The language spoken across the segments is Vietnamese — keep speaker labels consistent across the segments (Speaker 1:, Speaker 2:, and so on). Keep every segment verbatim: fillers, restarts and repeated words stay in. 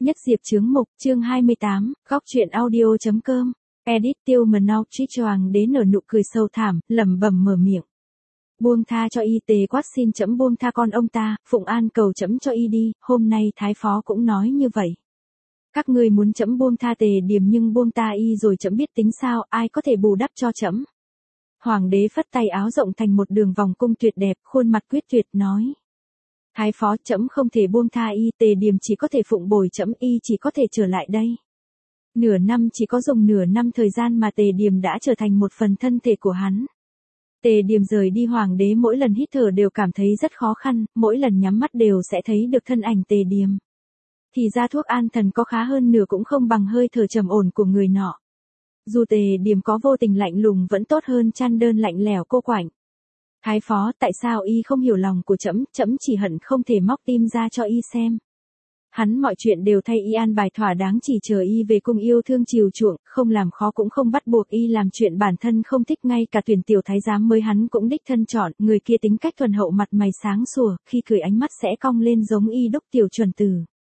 Speaker 1: Nhất Diệp chướng mục, chương hai mươi tám, góc truyện audio.com. Edit Tiêu Mờ Nau Trích Choàng đế nở nụ cười sâu thảm, lẩm bẩm mở miệng. Buông tha cho y, Tề Quát xin chấm buông tha con ông ta, Phụng An cầu chấm cho y đi, hôm nay Thái Phó cũng nói như vậy. Các ngươi muốn chấm buông tha Tề Điềm nhưng buông ta y rồi chấm biết tính sao, ai có thể bù đắp cho chấm. Hoàng đế phất tay áo rộng thành một đường vòng cung tuyệt đẹp, khuôn mặt quyết tuyệt nói. Thái Phó, chấm không thể buông tha y, Tề Điềm chỉ có thể phụng bồi chấm, y chỉ có thể trở lại đây. Nửa năm, chỉ có dùng nửa năm thời gian mà Tề Điềm đã trở thành một phần thân thể của hắn. Tề Điềm rời đi, hoàng đế mỗi lần hít thở đều cảm thấy rất khó khăn, mỗi lần nhắm mắt đều sẽ thấy được thân ảnh Tề Điềm. Thì ra thuốc an thần có khá hơn nửa cũng không bằng hơi thở trầm ổn của người nọ. Dù Tề Điềm có vô tình lạnh lùng vẫn tốt hơn chăn đơn lạnh lẽo cô quạnh. Thái Phó, tại sao y không hiểu lòng của trẫm, trẫm chỉ hận không thể móc tim ra cho y xem. Hắn mọi chuyện đều thay y an bài thỏa đáng, chỉ chờ y về cung yêu thương chiều chuộng, không làm khó cũng không bắt buộc y làm chuyện bản thân không thích, ngay cả tuyển tiểu thái giám mới hắn cũng đích thân chọn, người kia tính cách thuần hậu, mặt mày sáng sủa, khi cười ánh mắt sẽ cong lên giống y đúc tiểu chuẩn từ.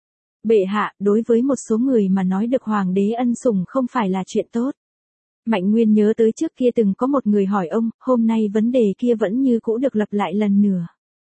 Speaker 1: Bệ hạ, đối với một số người mà nói được hoàng đế ân sủng không phải là chuyện tốt. Mạnh Nguyên nhớ tới trước kia từng có một người hỏi ông, hôm nay vấn đề kia vẫn như cũ được lặp lại lần nữa.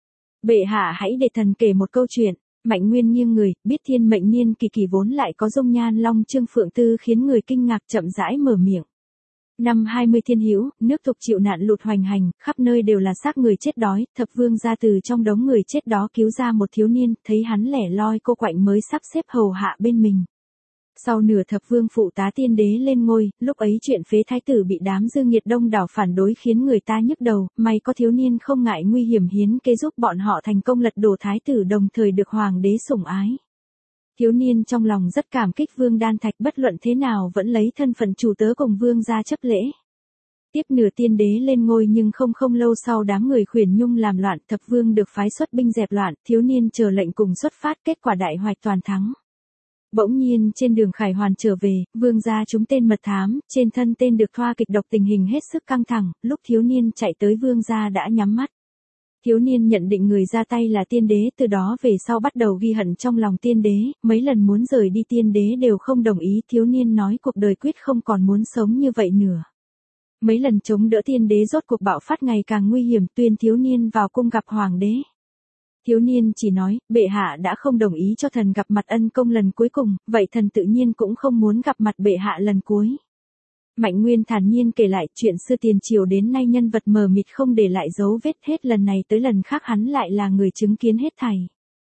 Speaker 1: Bệ hạ hãy để thần kể một câu chuyện. Mạnh Nguyên nghiêng người, biết thiên mệnh niên kỳ kỳ vốn lại có dung nhan long trương phượng tư khiến người kinh ngạc, chậm rãi mở miệng. Năm hai mươi thiên hữu, nước Thục chịu nạn lụt hoành hành, khắp nơi đều là xác người chết đói, Thập Vương ra từ trong đống người chết đó cứu ra một thiếu niên, thấy hắn lẻ loi cô quạnh mới sắp xếp hầu hạ bên mình. Sau nửa Thập Vương phụ tá tiên đế lên ngôi, lúc ấy chuyện phế thái tử bị đám dư nghiệt đông đảo phản đối khiến người ta nhức đầu, may có thiếu niên không ngại nguy hiểm hiến kế giúp bọn họ thành công lật đổ thái tử, đồng thời được hoàng đế sủng ái. Thiếu niên trong lòng rất cảm kích Vương Đan Thạch, bất luận thế nào vẫn lấy thân phận chủ tớ cùng Vương gia chấp lễ. Tiếp nửa tiên đế lên ngôi nhưng không không lâu sau đám người khuyển nhung làm loạn, Thập Vương được phái xuất binh dẹp loạn, thiếu niên chờ lệnh cùng xuất phát, kết quả đại hoạch toàn thắng. Bỗng nhiên trên đường khải hoàn trở về, Vương gia trúng tên mật thám, trên thân tên được thoa kịch độc, tình hình hết sức căng thẳng, lúc thiếu niên chạy tới Vương gia đã nhắm mắt. Thiếu niên nhận định người ra tay là tiên đế, từ đó về sau bắt đầu ghi hận trong lòng tiên đế, mấy lần muốn rời đi tiên đế đều không đồng ý, thiếu niên nói cuộc đời quyết không còn muốn sống như vậy nữa. Mấy lần chống đỡ tiên đế rốt cuộc bạo phát ngày càng nguy hiểm, tuyên thiếu niên vào cung gặp hoàng đế. Thiếu niên chỉ nói, bệ hạ đã không đồng ý cho thần gặp mặt ân công lần cuối cùng, vậy thần tự nhiên cũng không muốn gặp mặt bệ hạ lần cuối. Mạnh Nguyên thản nhiên kể lại chuyện xưa tiền triều đến nay nhân vật mờ mịt không để lại dấu vết, hết lần này tới lần khác hắn lại là người chứng kiến hết thảy.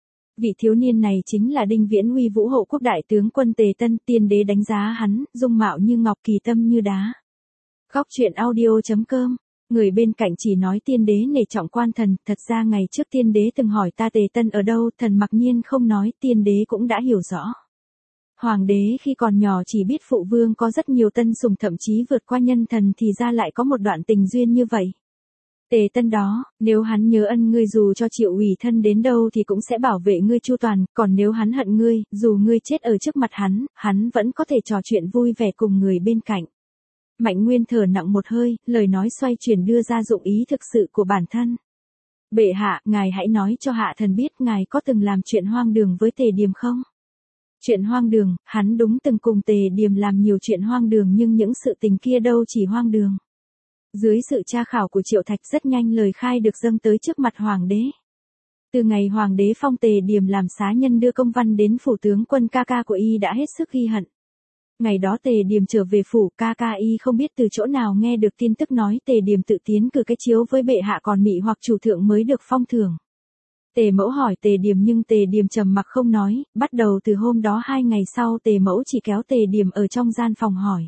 Speaker 1: Vị thiếu niên này chính là Đinh Viễn Huy, Vũ Hộ Quốc đại tướng quân Tề Tân, tiên đế đánh giá hắn, dung mạo như ngọc, kỳ tâm như đá. Góc truyện audio.com. Người bên cạnh chỉ nói tiên đế nể trọng quan thần, thật ra ngày trước tiên đế từng hỏi ta Tề Tân ở đâu, thần mặc nhiên không nói, tiên đế cũng đã hiểu rõ. Hoàng đế khi còn nhỏ chỉ biết phụ vương có rất nhiều tân sủng, thậm chí vượt qua nhân thần, thì ra lại có một đoạn tình duyên như vậy. Tề Tân đó, nếu hắn nhớ ân ngươi dù cho chịu ủy thân đến đâu thì cũng sẽ bảo vệ ngươi chu toàn, còn nếu hắn hận ngươi, dù ngươi chết ở trước mặt hắn, hắn vẫn có thể trò chuyện vui vẻ cùng người bên cạnh. Mạnh Nguyên thở nặng một hơi, lời nói xoay chuyển đưa ra dụng ý thực sự của bản thân. Bệ hạ, ngài hãy nói cho hạ thần biết ngài có từng làm chuyện hoang đường với Tề Điềm không? Chuyện hoang đường, hắn đúng từng cùng Tề Điềm làm nhiều chuyện hoang đường, nhưng những sự tình kia đâu chỉ hoang đường. Dưới sự tra khảo của Triệu Thạch, rất nhanh lời khai được dâng tới trước mặt hoàng đế. Từ ngày hoàng đế phong Tề Điềm làm xá nhân đưa công văn đến phủ tướng quân, ca ca của y đã hết sức ghi hận. Ngày đó Tề Điềm trở về phủ, ca ca y không biết từ chỗ nào nghe được tin tức nói Tề Điềm tự tiến cử cái chiếu với bệ hạ, còn mị hoặc chủ thượng mới được phong thưởng. Tề mẫu hỏi Tề Điềm nhưng Tề Điềm trầm mặc không nói, bắt đầu từ hôm đó hai ngày sau Tề mẫu chỉ kéo Tề Điềm ở trong gian phòng hỏi.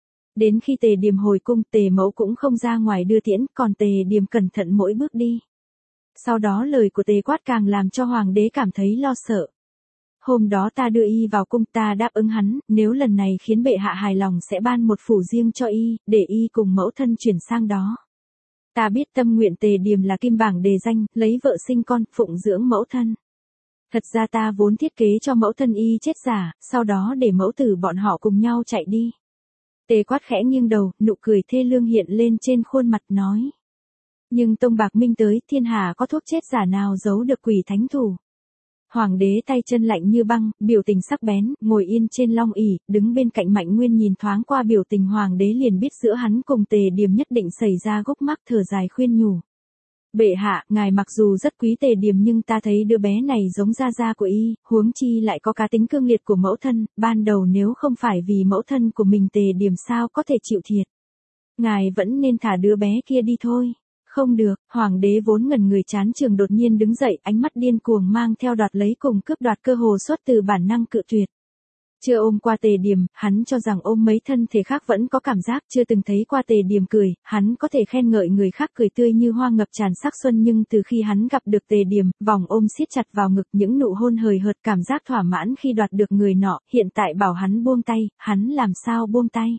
Speaker 1: Đến khi Tề Điềm hồi cung, Tề mẫu cũng không ra ngoài đưa tiễn, còn Tề Điềm cẩn thận mỗi bước đi. Sau đó lời của Tề Quát càng làm cho hoàng đế cảm thấy lo sợ. Hôm đó ta đưa y vào cung, ta đáp ứng hắn, nếu lần này khiến bệ hạ hài lòng sẽ ban một phủ riêng cho y, để y cùng mẫu thân chuyển sang đó. Ta biết tâm nguyện Tề Điềm là kim bảng đề danh, lấy vợ sinh con, phụng dưỡng mẫu thân. Thật ra ta vốn thiết kế cho mẫu thân y chết giả, sau đó để mẫu tử bọn họ cùng nhau chạy đi. Tề Quát khẽ nghiêng đầu, nụ cười thê lương hiện lên trên khuôn mặt nói. Nhưng Tông Bạc Minh tới, thiên hạ có thuốc chết giả nào giấu được quỷ thánh thủ. Hoàng đế tay chân lạnh như băng, biểu tình sắc bén, ngồi yên trên long ỷ, đứng bên cạnh Mạnh Nguyên nhìn thoáng qua biểu tình hoàng đế liền biết giữa hắn cùng Tề Điềm nhất định xảy ra gốc mắc, thở dài khuyên nhủ. Bệ hạ, ngài mặc dù rất quý Tề Điềm nhưng ta thấy đứa bé này giống gia gia của y, huống chi lại có cá tính cương liệt của mẫu thân, ban đầu nếu không phải vì mẫu thân của mình Tề Điềm sao có thể chịu thiệt. Ngài vẫn nên thả đứa bé kia đi thôi. Không được, hoàng đế vốn ngần người chán trường đột nhiên đứng dậy, ánh mắt điên cuồng mang theo đoạt lấy cùng cướp đoạt cơ hồ xuất từ bản năng cự tuyệt. Chưa ôm qua Tề Điềm, hắn cho rằng ôm mấy thân thể khác vẫn có cảm giác, chưa từng thấy qua Tề Điềm cười, hắn có thể khen ngợi người khác cười tươi như hoa ngập tràn sắc xuân, nhưng từ khi hắn gặp được Tề Điềm, vòng ôm siết chặt vào ngực, những nụ hôn hời hợt, cảm giác thỏa mãn khi đoạt được người nọ, hiện tại bảo hắn buông tay, hắn làm sao buông tay.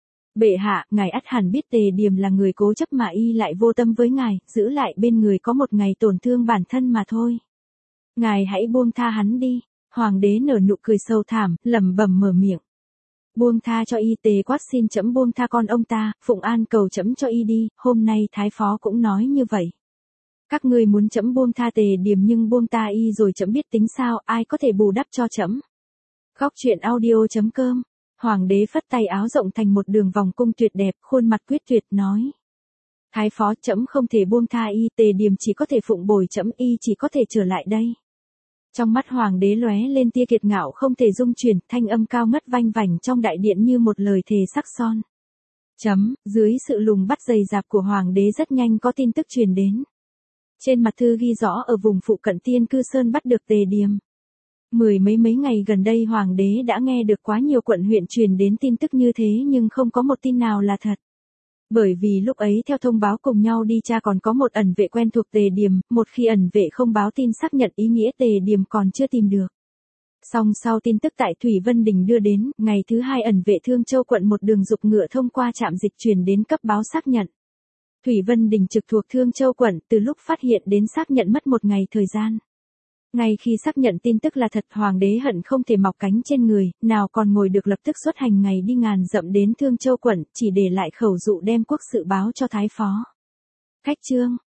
Speaker 1: Bệ hạ, ngài ắt hẳn biết Tề Điềm là người cố chấp mà y lại vô tâm với ngài, giữ lại bên người có một ngày tổn thương bản thân mà thôi. Ngài hãy buông tha hắn đi. Hoàng đế nở nụ cười sâu thảm, lẩm bẩm mở miệng. Buông tha cho y, Tề Quát xin trẫm buông tha con ông ta, phụng an cầu trẫm cho y đi, hôm nay thái phó cũng nói như vậy. Các ngươi muốn trẫm buông tha Tề Điềm nhưng buông ta y rồi trẫm biết tính sao, ai có thể bù đắp cho trẫm. Góc truyện audio chấm com. Hoàng đế phất tay áo rộng thành một đường vòng cung tuyệt đẹp, khuôn mặt quyết tuyệt nói. Thái phó, trẫm không thể buông tha y, Tề Điềm chỉ có thể phụng bồi trẫm, y chỉ có thể trở lại đây. Trong mắt hoàng đế lóe lên tia kiệt ngạo không thể dung chuyển, thanh âm cao ngất vanh vảnh trong đại điện như một lời thề sắc son. Chấm, dưới sự lùng bắt dày dạp của hoàng đế rất nhanh có tin tức truyền đến. Trên mặt thư ghi rõ ở vùng phụ cận Tiên Cư Sơn bắt được Tề Điềm. Mười mấy mấy ngày gần đây hoàng đế đã nghe được quá nhiều quận huyện truyền đến tin tức như thế nhưng không có một tin nào là thật. Bởi vì lúc ấy theo thông báo cùng nhau đi tra còn có một ẩn vệ quen thuộc Tề Điềm, một khi ẩn vệ không báo tin xác nhận ý nghĩa Tề Điềm còn chưa tìm được. Song sau tin tức tại Thủy Vân Đình đưa đến, ngày thứ hai ẩn vệ Thương Châu quận một đường dục ngựa thông qua trạm dịch truyền đến cấp báo xác nhận. Thủy Vân Đình trực thuộc Thương Châu quận, từ lúc phát hiện đến xác nhận mất một ngày thời gian. Ngay khi xác nhận tin tức là thật, hoàng đế hận không thể mọc cánh trên người, nào còn ngồi được lập tức xuất hành ngày đi ngàn dặm đến Thương Châu quận, chỉ để lại khẩu dụ đem quốc sự báo cho thái phó. Khách chương,